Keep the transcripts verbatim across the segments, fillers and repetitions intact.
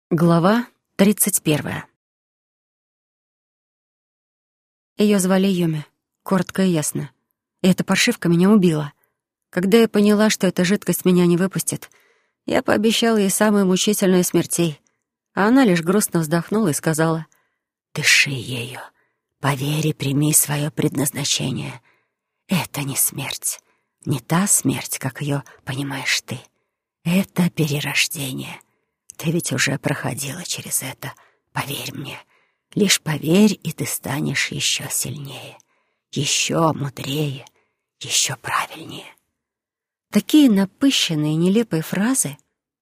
Глава тридцать первая. Ее звали Юми, коротко и ясно. И эта паршивка меня убила. Когда я поняла, что эта жидкость меня не выпустит, я пообещала ей самую мучительную из смертей, а она лишь грустно вздохнула и сказала: «Дыши ею, поверь и прими свое предназначение. Это не смерть, не та смерть, как ее понимаешь ты. Это перерождение». Ты ведь уже проходила через это, поверь мне. Лишь поверь, и ты станешь еще сильнее, еще мудрее, еще правильнее. Такие напыщенные, нелепые фразы.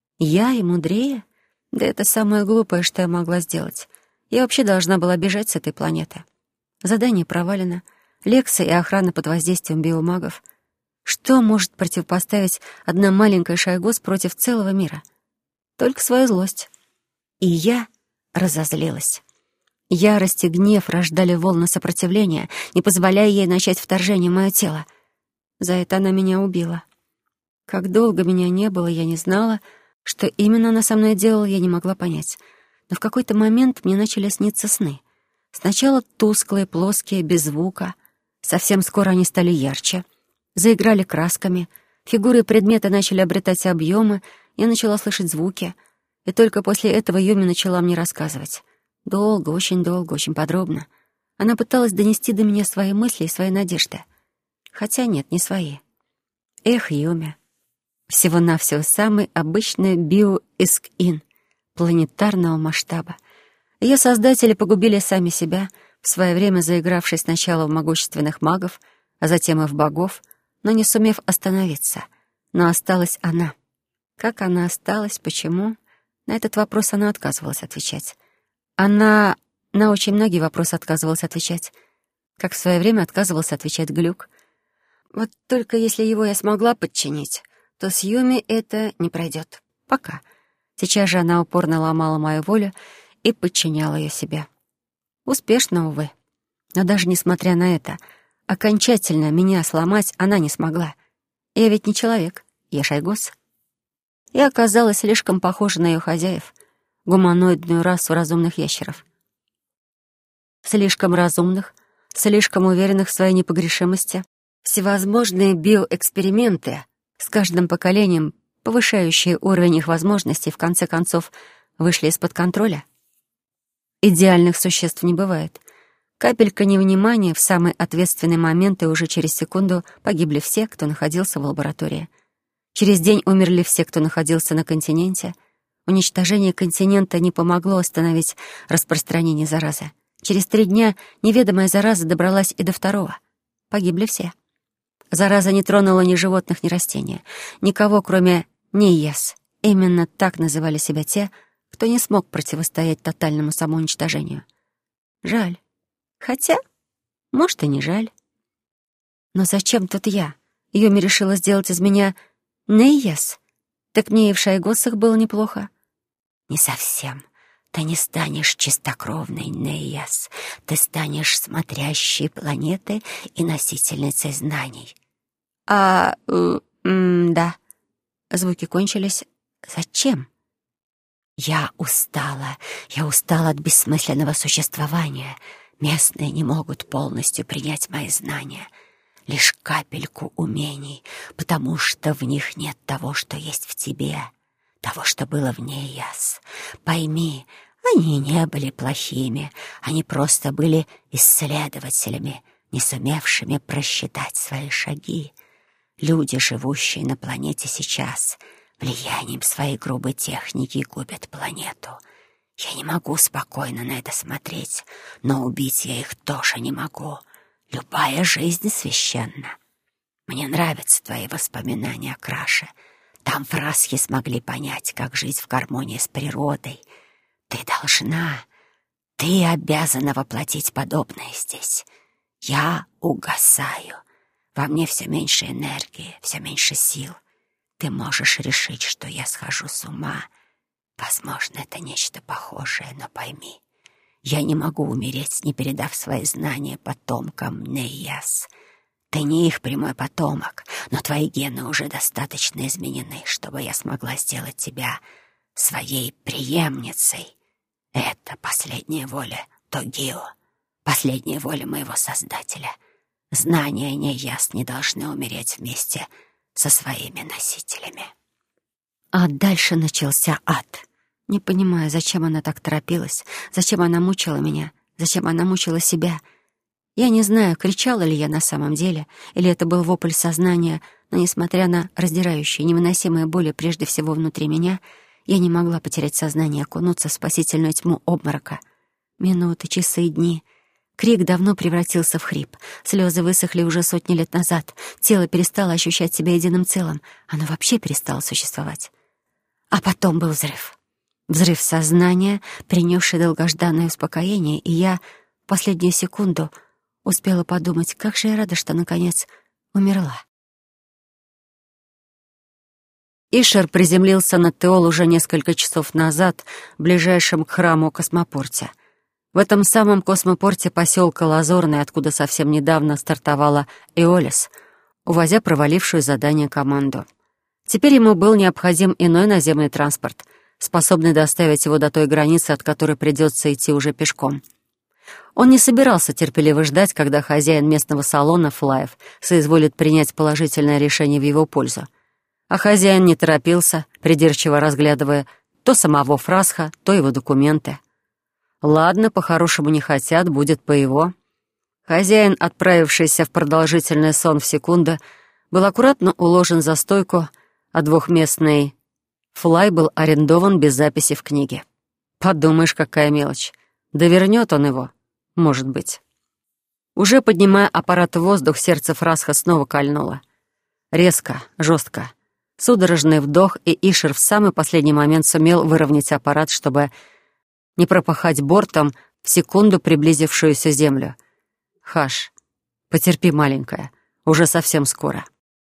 Я и мудрее? Да это самое глупое, что я могла сделать. Я вообще должна была бежать с этой планеты. Задание провалено. Лекция и охрана под воздействием биомагов. Что может противопоставить одна маленькая Шайгос против целого мира? Только свою злость. И я разозлилась. Ярость и гнев рождали волны сопротивления, не позволяя ей начать вторжение в мое тело. За это она меня убила. Как долго меня не было, я не знала, что именно она со мной делала, я не могла понять. Но в какой-то момент мне начали сниться сны. Сначала тусклые, плоские, без звука. Совсем скоро они стали ярче. Заиграли красками. Фигуры и предметы начали обретать объемы. Я начала слышать звуки, и только после этого Юми начала мне рассказывать. Долго, очень долго, очень подробно. Она пыталась донести до меня свои мысли и свои надежды. Хотя нет, не свои. Эх, Юми. Всего-навсего самый обычный биоэскин планетарного масштаба. Ее создатели погубили сами себя, в свое время заигравшись сначала в могущественных магов, а затем и в богов, но не сумев остановиться. Но осталась она. Как она осталась, почему? На этот вопрос она отказывалась отвечать. Она на очень многие вопросы отказывалась отвечать. Как в свое время отказывался отвечать Глюк. Вот только если его я смогла подчинить, то с Юми это не пройдет. Пока. Сейчас же она упорно ломала мою волю и подчиняла ее себе. Успешно, увы. Но даже несмотря на это, окончательно меня сломать она не смогла. Я ведь не человек, я Шайгос. Я оказалась слишком похожа на ее хозяев, гуманоидную расу разумных ящеров. Слишком разумных, слишком уверенных в своей непогрешимости. Всевозможные биоэксперименты, с каждым поколением повышающие уровень их возможностей, в конце концов вышли из-под контроля. Идеальных существ не бывает. Капелька невнимания в самый ответственный момент, и уже через секунду погибли все, кто находился в лаборатории. Через день умерли все, кто находился на континенте. Уничтожение континента не помогло остановить распространение заразы. Через три дня неведомая зараза добралась и до второго. Погибли все. Зараза не тронула ни животных, ни растения. Никого, кроме Нейяс. Именно так называли себя те, кто не смог противостоять тотальному самоуничтожению. Жаль. Хотя, может, и не жаль. Но зачем тут я? Юми решила сделать из меня Нейяс? Так мне и в Шайгосах было неплохо. Не совсем. Ты не станешь чистокровной Нейяс. Ты станешь смотрящей планеты и носительницей знаний. А, э, м, да. Звуки кончились. Зачем? Я устала. Я устала от бессмысленного существования. Местные не могут полностью принять мои знания. Лишь капельку умений, потому что в них нет того, что есть в тебе, того, что было в ней, Яс. Пойми, они не были плохими, они просто были исследователями, не сумевшими просчитать свои шаги. Люди, живущие на планете сейчас, влиянием своей грубой техники губят планету. Я не могу спокойно на это смотреть, но убить я их тоже не могу. Любая жизнь священна. Мне нравятся твои воспоминания о Краше. Там фразхи смогли понять, как жить в гармонии с природой. Ты должна, ты обязана воплотить подобное здесь. Я угасаю. Во мне все меньше энергии, все меньше сил. Ты можешь решить, что я схожу с ума. Возможно, это нечто похожее, но пойми, я не могу умереть, не передав свои знания потомкам Нейяс. Ты не их прямой потомок, но твои гены уже достаточно изменены, чтобы я смогла сделать тебя своей преемницей. Это последняя воля Тогио, последняя воля моего Создателя. Знания Нейяс не должны умереть вместе со своими носителями». А дальше начался ад. Не понимаю, зачем она так торопилась, зачем она мучила меня, зачем она мучила себя. Я не знаю, кричала ли я на самом деле, или это был вопль сознания, но, несмотря на раздирающие, невыносимые боли прежде всего внутри меня, я не могла потерять сознание и окунуться в спасительную тьму обморока. Минуты, часы и дни. Крик давно превратился в хрип. Слезы высохли уже сотни лет назад. Тело перестало ощущать себя единым целым. Оно вообще перестало существовать. А потом был взрыв. Взрыв сознания, принесший долгожданное успокоение, и я в последнюю секунду успела подумать, как же я рада, что, наконец, умерла. Ишер приземлился на Теол уже несколько часов назад в ближайшем к храму космопорте. В этом самом космопорте поселка Лазурный, откуда совсем недавно стартовала Эолис, увозя провалившую задание команду. Теперь ему был необходим иной наземный транспорт, способный доставить его до той границы, от которой придется идти уже пешком. Он не собирался терпеливо ждать, когда хозяин местного салона Флаев соизволит принять положительное решение в его пользу. А хозяин не торопился, придирчиво разглядывая то самого Фрасха, то его документы. Ладно, по-хорошему не хотят, будет по его. Хозяин, отправившийся в продолжительный сон в секунду, был аккуратно уложен за стойку, а двухместный Флай был арендован без записи в книге. Подумаешь, какая мелочь. Да вернет он его, может быть. Уже поднимая аппарат в воздух, сердце Фрасха снова кольнуло. Резко, жестко. Судорожный вдох, и Ишер в самый последний момент сумел выровнять аппарат, чтобы не пропахать бортом в секунду приблизившуюся землю. «Хаш, потерпи, маленькая, уже совсем скоро».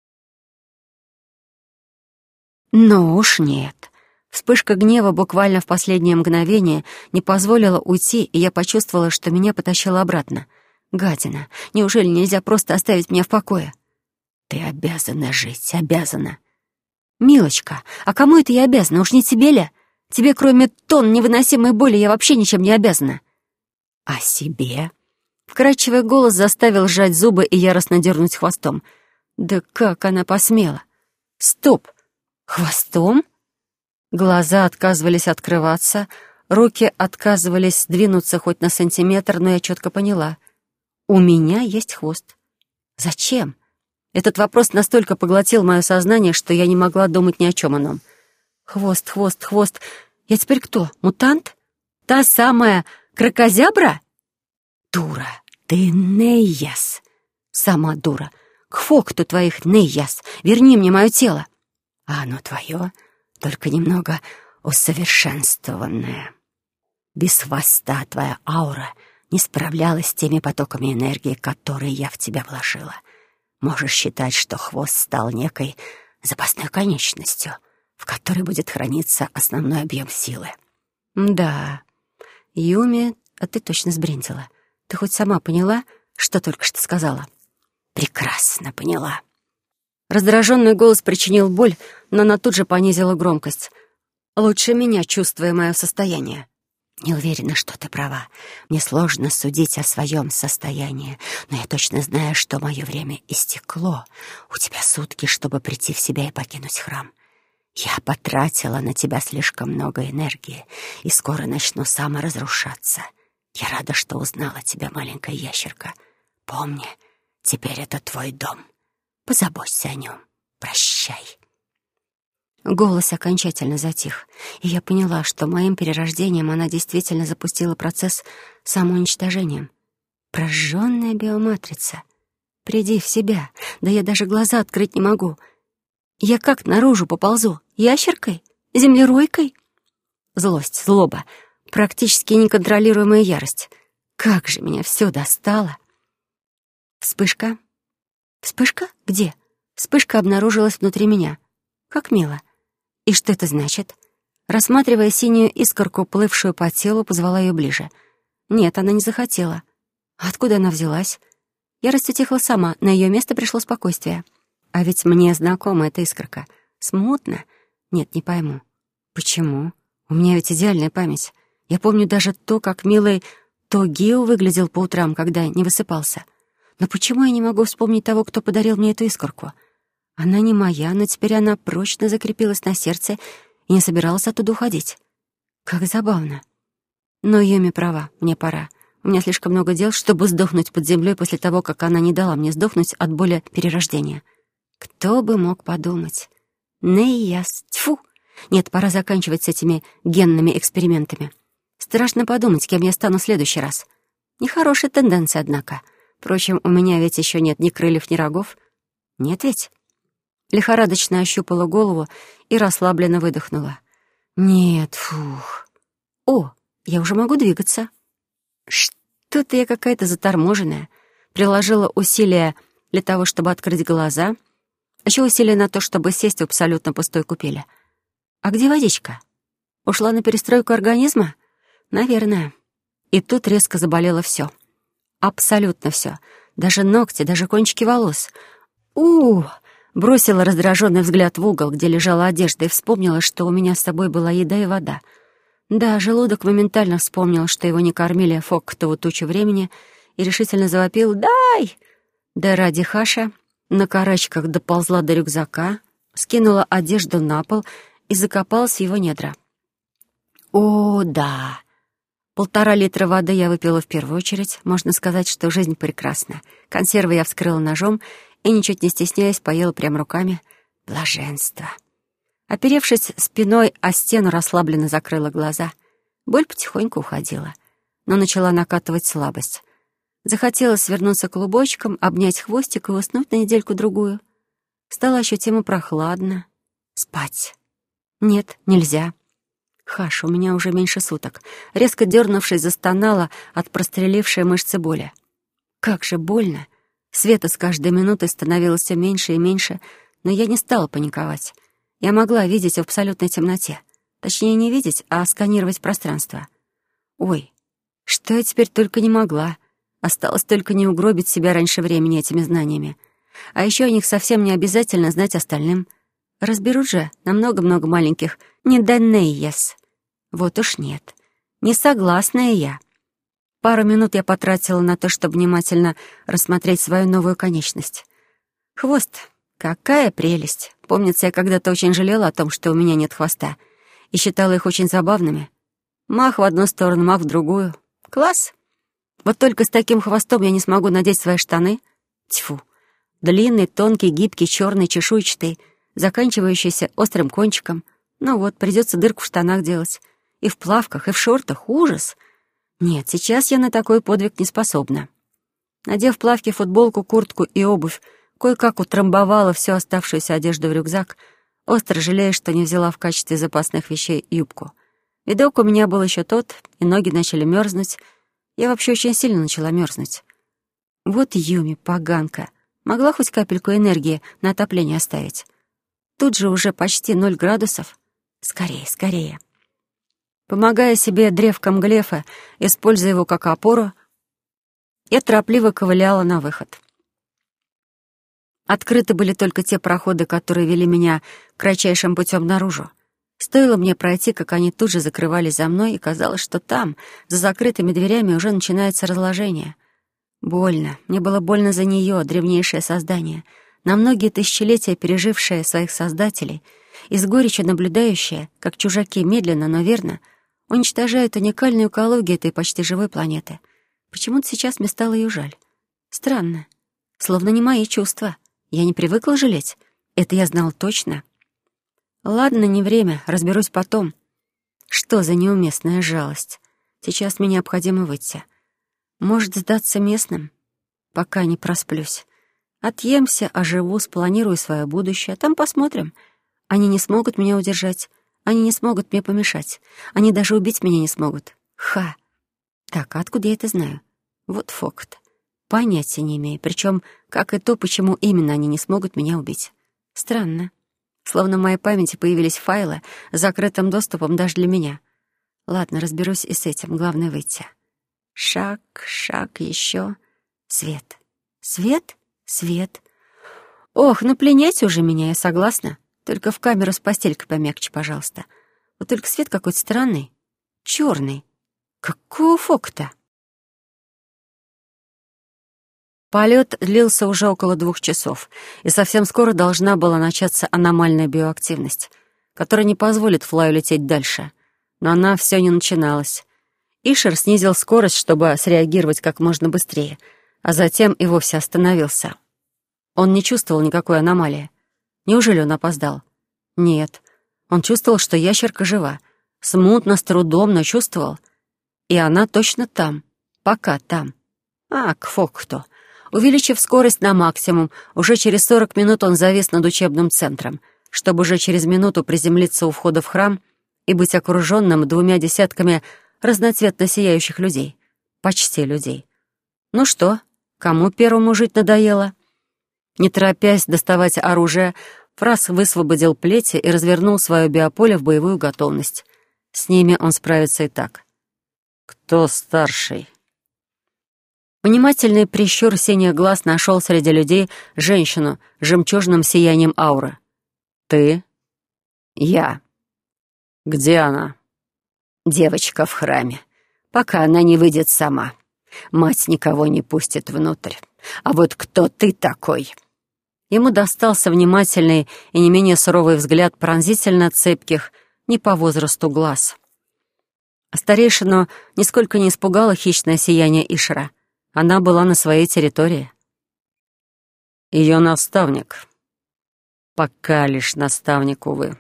Но уж нет. Вспышка гнева буквально в последнее мгновение не позволила уйти, и я почувствовала, что меня потащило обратно. Гадина, неужели нельзя просто оставить меня в покое? «Ты обязана жить, обязана». «Милочка, а кому это я обязана? Уж не тебе ли? Тебе, кроме тонн невыносимой боли, я вообще ничем не обязана». «А себе?» Вкрадчивый голос заставил сжать зубы и яростно дернуть хвостом. Да как она посмела? Стоп! Хвостом? Глаза отказывались открываться, руки отказывались сдвинуться хоть на сантиметр, но я четко поняла. У меня есть хвост. Зачем? Этот вопрос настолько поглотил мое сознание, что я не могла думать ни о чем ином. Хвост, хвост, хвост. Я теперь кто, мутант? Та самая кракозябра? Дура, ты Нейяс. Сама дура. К фокту твоих Нейяс. Верни мне мое тело. А оно твое, только немного усовершенствованное. Без хвоста твоя аура не справлялась с теми потоками энергии, которые я в тебя вложила. Можешь считать, что хвост стал некой запасной конечностью, в которой будет храниться основной объем силы. Да, Юми, а ты точно сбрендила. Ты хоть сама поняла, что только что сказала? Прекрасно поняла. Раздраженный голос причинил боль, но она тут же понизила громкость. Лучше меня, чувствуя мое состояние. Не уверена, что ты права. Мне сложно судить о своем состоянии, но я точно знаю, что мое время истекло. У тебя сутки, чтобы прийти в себя и покинуть храм. Я потратила на тебя слишком много энергии и скоро начну саморазрушаться. Я рада, что узнала тебя, маленькая ящерка. Помни, теперь это твой дом. Позаботься о нем. Прощай. Голос окончательно затих, и я поняла, что моим перерождением она действительно запустила процесс самоуничтожения. Прожженная биоматрица. Приди в себя, да я даже глаза открыть не могу. Я как наружу поползу? Ящеркой? Землеройкой? Злость, злоба, практически неконтролируемая ярость. Как же меня все достало! Вспышка. Вспышка? Где? Вспышка обнаружилась внутри меня. Как мило. И что это значит? Рассматривая синюю искорку, плывшую по телу, позвала ее ближе. Нет, она не захотела. Откуда она взялась? Ярость утихла сама, на ее место пришло спокойствие. А ведь мне знакома эта искорка. Смутно? Нет, не пойму. Почему? У меня ведь идеальная память. Я помню даже то, как милый Тогио выглядел по утрам, когда не высыпался. Но почему я не могу вспомнить того, кто подарил мне эту искорку? Она не моя, но теперь она прочно закрепилась на сердце и не собиралась оттуда уходить. Как забавно. Но Юми права, мне пора. У меня слишком много дел, чтобы сдохнуть под землей после того, как она не дала мне сдохнуть от боли перерождения. Кто бы мог подумать? Нейяс, тьфу! Нет, пора заканчивать с этими генными экспериментами. Страшно подумать, кем я стану в следующий раз. Нехорошая тенденция, однако. Впрочем, у меня ведь еще нет ни крыльев, ни рогов. Нет ведь? Лихорадочно ощупала голову и расслабленно выдохнула. Нет, фух. О, я уже могу двигаться. Что-то я какая-то заторможенная. Приложила усилия для того, чтобы открыть глаза, еще усилия на то, чтобы сесть в абсолютно пустой купели. А где водичка? Ушла на перестройку организма? Наверное. И тут резко заболело все. Абсолютно все. Даже ногти, даже кончики волос. у Бросила раздраженный взгляд в угол, где лежала одежда, и вспомнила, что у меня с собой была еда и вода. Да, желудок моментально вспомнил, что его не кормили фоктову тучу времени, и решительно завопил «Дай!». Да ради Хаша на карачках доползла до рюкзака, скинула одежду на пол и закопалась в его недра. О, да! Полтора литра воды я выпила в первую очередь. Можно сказать, что жизнь прекрасна. Консервы я вскрыла ножом и, ничуть не стесняясь, поела прямо руками. Блаженство. Оперевшись спиной о стену, расслабленно закрыла глаза. Боль потихоньку уходила, но начала накатывать слабость. Захотелось свернуться клубочком, обнять хвостик и уснуть на недельку-другую. Стало ощутимо прохладно. Спать. Нет, нельзя. Хаш, у меня уже меньше суток. Резко дернувшись, застонала от прострелившей мышцы боли. Как же больно. Света с каждой минутой становилось все меньше и меньше, но я не стала паниковать. Я могла видеть в абсолютной темноте. Точнее, не видеть, а сканировать пространство. Ой, что я теперь только не могла. Осталось только не угробить себя раньше времени этими знаниями. А еще о них совсем не обязательно знать остальным. Разберут же на много-много маленьких «неданейес». Вот уж нет. Не согласная я. Пару минут я потратила на то, чтобы внимательно рассмотреть свою новую конечность. Хвост. Какая прелесть. Помнится, я когда-то очень жалела о том, что у меня нет хвоста, и считала их очень забавными. Мах в одну сторону, мах в другую. Класс. Вот только с таким хвостом я не смогу надеть свои штаны. Тьфу. Длинный, тонкий, гибкий, черный, чешуйчатый, заканчивающийся острым кончиком. Ну вот, придется дырку в штанах делать. И в плавках, и в шортах. Ужас. Нет, сейчас я на такой подвиг не способна. Надев плавки, футболку, куртку и обувь, кое-как утрамбовала всю оставшуюся одежду в рюкзак, остро жалея, что не взяла в качестве запасных вещей юбку. Видок у меня был еще тот, и ноги начали мерзнуть. Я вообще очень сильно начала мерзнуть. Вот Юми, поганка, могла хоть капельку энергии на отопление оставить. Тут же уже почти ноль градусов. Скорее, скорее. Помогая себе древком глефа, используя его как опору, я торопливо ковыляла на выход. Открыты были только те проходы, которые вели меня кратчайшим путем наружу. Стоило мне пройти, как они тут же закрывались за мной, и казалось, что там, за закрытыми дверями, уже начинается разложение. Больно. Мне было больно за нее, древнейшее создание, на многие тысячелетия пережившее своих создателей, и с горечью наблюдающее, как чужаки медленно, но верно уничтожают уникальную экологию этой почти живой планеты. Почему-то сейчас мне стало ее жаль. Странно. Словно не мои чувства. Я не привыкла жалеть. Это я знал точно. Ладно, не время, разберусь потом. Что за неуместная жалость? Сейчас мне необходимо выйти. Может, сдаться местным? Пока не просплюсь. Отъемся, оживу, спланирую свое будущее. Там посмотрим. Они не смогут меня удержать. Они не смогут мне помешать. Они даже убить меня не смогут. Ха! Так, а откуда я это знаю? Вот факт. Понятия не имею. Причем, как и то, почему именно они не смогут меня убить. Странно. Словно в моей памяти появились файлы с закрытым доступом даже для меня. Ладно, разберусь и с этим. Главное — выйти. Шаг, шаг, еще. Свет. Свет? Свет. Ох, ну пленяйте уже меня, я согласна. Только в камеру с постелькой помягче, пожалуйста. Вот только свет какой-то странный, черный. Какого фока-то? Полет длился уже около двух часов, и совсем скоро должна была начаться аномальная биоактивность, которая не позволит Флаю лететь дальше. Но она все не начиналась. Ишер снизил скорость, чтобы среагировать как можно быстрее, а затем и вовсе остановился. Он не чувствовал никакой аномалии. Неужели он опоздал? Нет. Он чувствовал, что ящерка жива. Смутно, с трудом, но чувствовал. И она точно там. Пока там. А, кфок кто. Увеличив скорость на максимум, уже через сорок минут он завис над учебным центром, чтобы уже через минуту приземлиться у входа в храм и быть окруженным двумя десятками разноцветно сияющих людей. Почти людей. Ну что, кому первому жить надоело? Не торопясь доставать оружие, Фрас высвободил плети и развернул свое биополе в боевую готовность. С ними он справится и так. «Кто старший?» Внимательный прищур синих глаз нашел среди людей женщину с жемчужным сиянием ауры. «Ты?» «Я». «Где она?» «Девочка в храме. Пока она не выйдет сама. Мать никого не пустит внутрь. А вот кто ты такой?» Ему достался внимательный и не менее суровый взгляд пронзительно цепких, не по возрасту глаз. Старейшину нисколько не испугало хищное сияние Ишера. Она была на своей территории. Ее наставник. Пока лишь наставник, увы.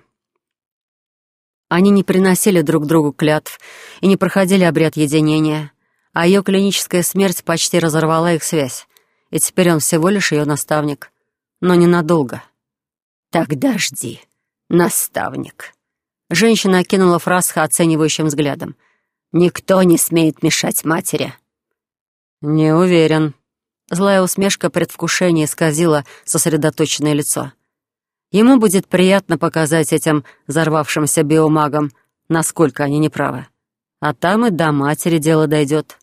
Они не приносили друг другу клятв и не проходили обряд единения, а ее клиническая смерть почти разорвала их связь, и теперь он всего лишь ее наставник, но ненадолго. «Тогда жди, наставник». Женщина окинула Фрасха оценивающим взглядом. «Никто не смеет мешать матери». «Не уверен». Злая усмешка предвкушения исказила сосредоточенное лицо. Ему будет приятно показать этим взорвавшимся биомагам, насколько они неправы. А там и до матери дело дойдет.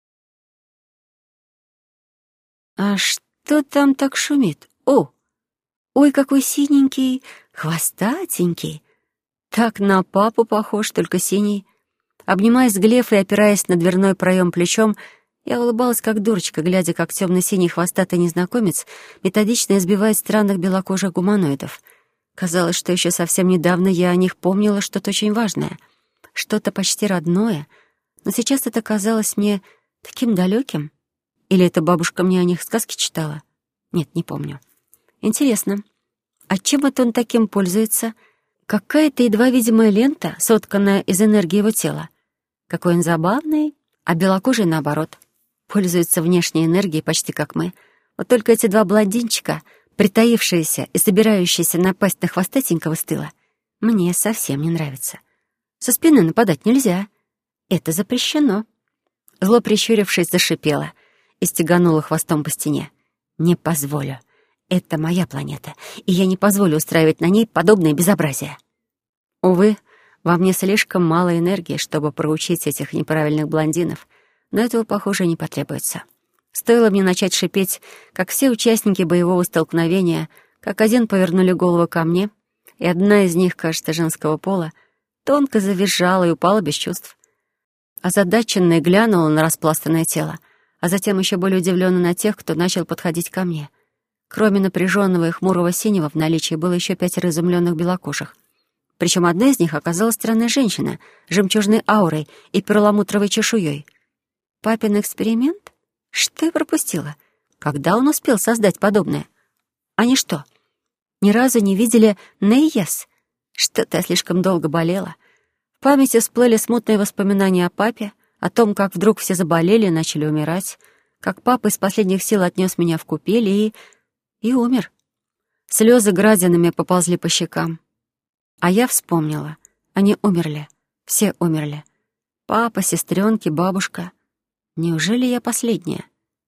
«А что там так шумит? О! Ой, какой синенький, хвостатенький. Так на папу похож, только синий». Обнимаясь с Глефой и опираясь на дверной проем плечом, я улыбалась, как дурочка, глядя, как темно-синий хвостатый незнакомец методично избивает странных белокожих гуманоидов. Казалось, что еще совсем недавно я о них помнила что-то очень важное, что-то почти родное, но сейчас это казалось мне таким далеким. Или эта бабушка мне о них сказки читала? Нет, не помню. Интересно, а чем это он таким пользуется? Какая-то едва видимая лента, сотканная из энергии его тела. Какой он забавный, а белокожий наоборот. Пользуется внешней энергией почти как мы. Вот только эти два блондинчика, притаившиеся и собирающиеся напасть на хвостатенького с тыла, мне совсем не нравятся. Со спины нападать нельзя. Это запрещено. Зло, прищурившись, зашипело и стегануло хвостом по стене. Не позволю. Это моя планета, и я не позволю устраивать на ней подобное безобразие. Увы, во мне слишком мало энергии, чтобы проучить этих неправильных блондинов, но этого, похоже, не потребуется. Стоило мне начать шипеть, как все участники боевого столкновения как один повернули голову ко мне, и одна из них, кажется, женского пола, тонко завизжала и упала без чувств. Озадаченная глянула на распластанное тело, а затем еще более удивленно на тех, кто начал подходить ко мне. Кроме напряженного и хмурого синего в наличии было еще пятеро изумленных белокожих. Причем одна из них оказалась странная женщина с жемчужной аурой и перламутровой чешуей. Папин эксперимент? Что я пропустила? Когда он успел создать подобное? Они что, ни разу не видели Нейяс? Что-то я слишком долго болела. В памяти всплыли смутные воспоминания о папе, о том, как вдруг все заболели и начали умирать, как папа из последних сил отнес меня в купель и... и умер. Слезы градинами поползли по щекам. А я вспомнила. Они умерли. Все умерли. Папа, сестренки, бабушка. Неужели я последняя?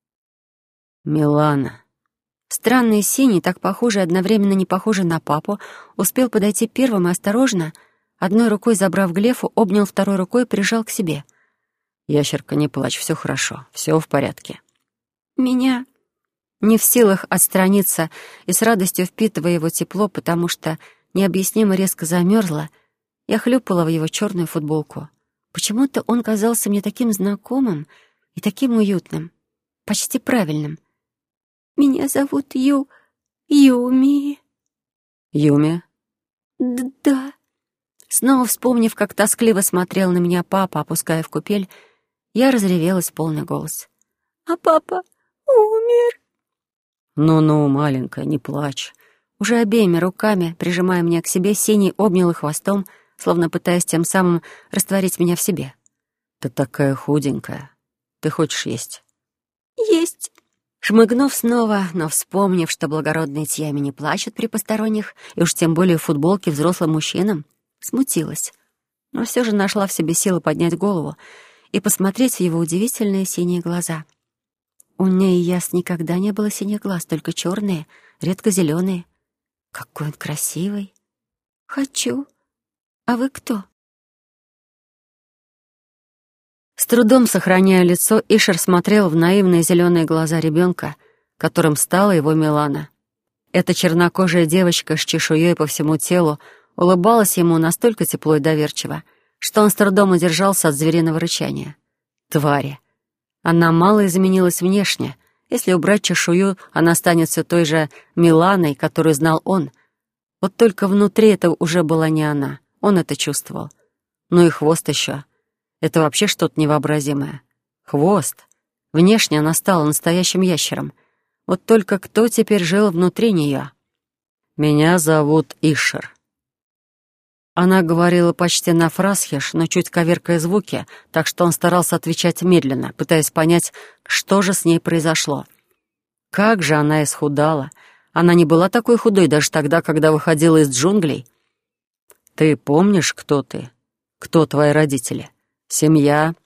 «Милана». Странный синий, так похожий, одновременно не похожий на папу, успел подойти первым и осторожно, одной рукой забрав Глефу, обнял второй рукой и прижал к себе. «Ящерка, не плачь, все хорошо, все в порядке». «Меня...» Не в силах отстраниться и с радостью впитывая его тепло, потому что необъяснимо резко замерзла, Я хлюпала в его черную футболку. Почему-то он казался мне таким знакомым и таким уютным, почти правильным. «Меня зовут Ю... Юми». «Юми?» Д «Да». Снова вспомнив, как тоскливо смотрел на меня папа, опуская в купель, я разревелась в полный голос. «А папа умер». «Ну-ну, маленькая, не плачь». Уже обеими руками, прижимая меня к себе, Синий обнял их хвостом, словно пытаясь тем самым растворить меня в себе. «Ты такая худенькая. Ты хочешь есть?» «Есть». Шмыгнув снова, но вспомнив, что благородные тьями не плачут при посторонних, и уж тем более в футболке взрослым мужчинам, смутилась. Но все же нашла в себе силы поднять голову и посмотреть в его удивительные синие глаза. У ней яс никогда не было синих глаз, только черные, редко зеленые. Какой он красивый. «Хочу. А вы кто?» С трудом сохраняя лицо, Ишер смотрел в наивные зеленые глаза ребенка, которым стала его Милана. Эта чернокожая девочка с чешуей по всему телу улыбалась ему настолько тепло и доверчиво, что он с трудом удержался от звериного рычания. Твари. Она мало изменилась внешне. Если убрать чешую, она станет все той же Миланой, которую знал он. Вот только внутри это уже была не она. Он это чувствовал. Ну и хвост еще. Это вообще что-то невообразимое. Хвост. Внешне она стала настоящим ящером. Вот только кто теперь жил внутри нее? «Меня зовут Ишер». Она говорила почти на фразхеш, но чуть коверкая звуки, так что он старался отвечать медленно, пытаясь понять, что же с ней произошло. Как же она исхудала. Она не была такой худой даже тогда, когда выходила из джунглей. «Ты помнишь, кто ты? Кто твои родители? Семья?»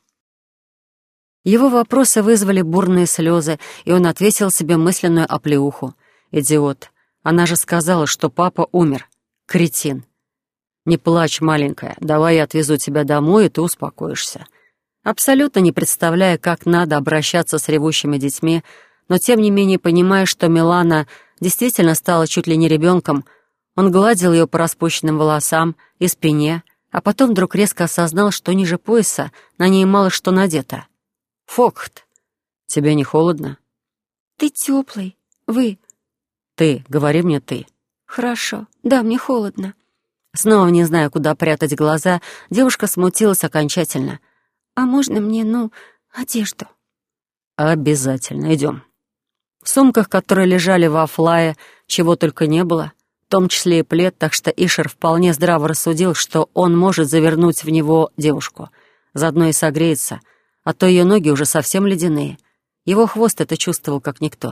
Его вопросы вызвали бурные слезы, и он отвесил себе мысленную оплеуху. «Идиот. Она же сказала, что папа умер. Кретин. Не плачь, маленькая. Давай я отвезу тебя домой, и ты успокоишься». Абсолютно не представляя, как надо обращаться с ревущими детьми, но тем не менее понимая, что Милана действительно стала чуть ли не ребенком, он гладил ее по распущенным волосам и спине, а потом вдруг резко осознал, что ниже пояса на ней мало что надето. «Фокхт, тебе не холодно?» «Ты теплый. Вы...» «Ты, говори мне ты». «Хорошо. Да, мне холодно». Снова не зная, куда прятать глаза, девушка смутилась окончательно. «А можно мне, ну, одежду?» «Обязательно. Идем». В сумках, которые лежали во флае, чего только не было, в том числе и плед, так что Ишер вполне здраво рассудил, что он может завернуть в него девушку. Заодно и согреется, а то ее ноги уже совсем ледяные. Его хвост это чувствовал как никто.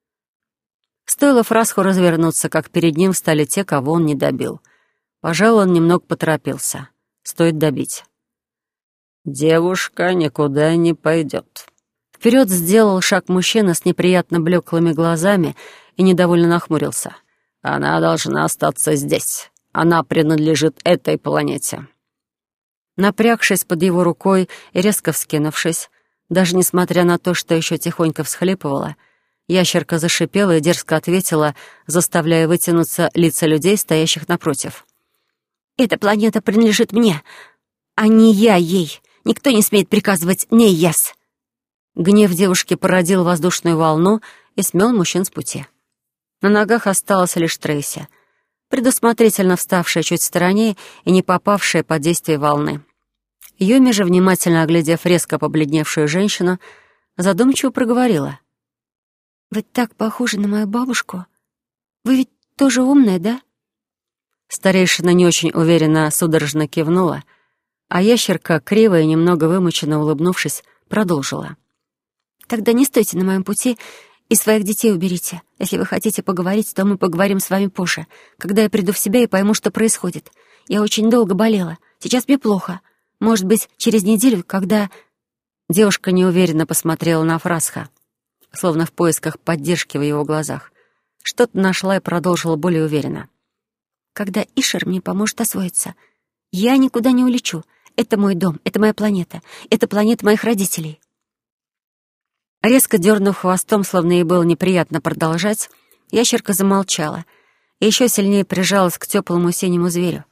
Стоило Фрасху развернуться, как перед ним встали те, кого он не добил. Пожалуй, он немного поторопился. Стоит добить. «Девушка никуда не пойдет». Вперед сделал шаг мужчина с неприятно блеклыми глазами и недовольно нахмурился. «Она должна остаться здесь. Она принадлежит этой планете». Напрягшись под его рукой и резко вскинувшись, даже несмотря на то, что еще тихонько всхлипывала, ящерка зашипела и дерзко ответила, заставляя вытянуться лица людей, стоящих напротив. «Эта планета принадлежит мне, а не я ей. Никто не смеет приказывать «не яс». Гнев девушки породил воздушную волну и смел мужчин с пути. На ногах осталась лишь Трейси, предусмотрительно вставшая чуть в стороне и не попавшая под действие волны. Юми же, внимательно оглядев резко побледневшую женщину, задумчиво проговорила. «Вы так похожи на мою бабушку. Вы ведь тоже умная, да?» Старейшина не очень уверенно судорожно кивнула, а ящерка, криво и немного вымученно улыбнувшись, продолжила. «Тогда не стойте на моем пути и своих детей уберите. Если вы хотите поговорить, то мы поговорим с вами позже, когда я приду в себя и пойму, что происходит. Я очень долго болела. Сейчас мне плохо. Может быть, через неделю, когда...» Девушка неуверенно посмотрела на Фрасха, словно в поисках поддержки в его глазах. Что-то нашла и продолжила более уверенно. «Когда Ишер мне поможет освоиться. Я никуда не улечу. Это мой дом, это моя планета, это планета моих родителей». Резко дернув хвостом, словно ей было неприятно продолжать, ящерка замолчала и еще сильнее прижалась к теплому синему зверю.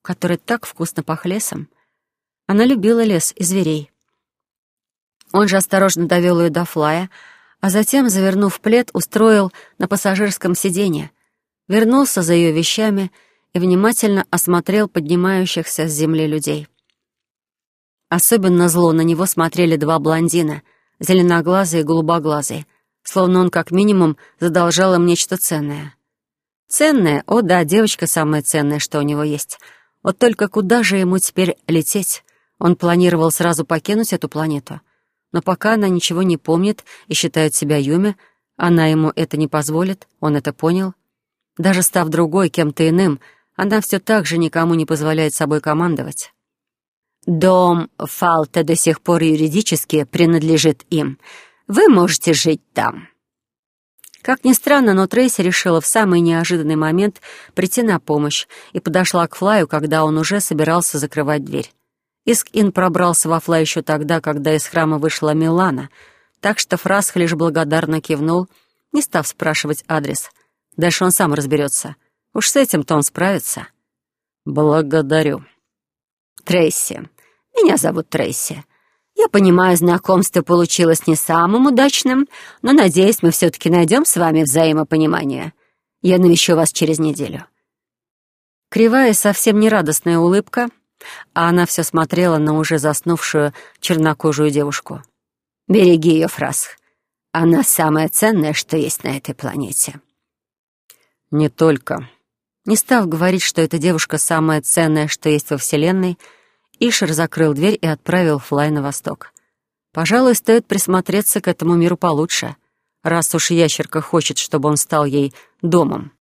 который так вкусно пах лесом. Она любила лес и зверей. Он же осторожно довел ее до Флая, а затем, завернув плед, устроил на пассажирском сиденье, вернулся за ее вещами и внимательно осмотрел поднимающихся с земли людей. Особенно зло на него смотрели два блондина, зеленоглазые и голубоглазые, словно он как минимум задолжал им нечто ценное. Ценное? О да, девочка самая ценная, что у него есть. Вот только куда же ему теперь лететь? Он планировал сразу покинуть эту планету. Но пока она ничего не помнит и считает себя Юми, она ему это не позволит, он это понял. Даже став другой, кем-то иным, она все так же никому не позволяет собой командовать. «Дом Фалта до сих пор юридически принадлежит им. Вы можете жить там». Как ни странно, но Трейси решила в самый неожиданный момент прийти на помощь и подошла к Флаю, когда он уже собирался закрывать дверь. Иск-Ин пробрался во Флай еще тогда, когда из храма вышла Милана, так что Фрасх лишь благодарно кивнул, не став спрашивать адрес. Дальше он сам разберется. Уж с этим-то он справится. «Благодарю». «Трейси. Меня зовут Трейси. Я понимаю, знакомство получилось не самым удачным, но, надеюсь, мы все-таки найдем с вами взаимопонимание. Я навещу вас через неделю». Кривая, совсем нерадостная улыбка, а она все смотрела на уже заснувшую чернокожую девушку. «Береги ее, Фрасх. Она самое ценное, что есть на этой планете». «Не только». Не став говорить, что эта девушка самое ценное, что есть во Вселенной, Ишер закрыл дверь и отправил Флай на восток. Пожалуй, стоит присмотреться к этому миру получше, раз уж ящерка хочет, чтобы он стал ей домом.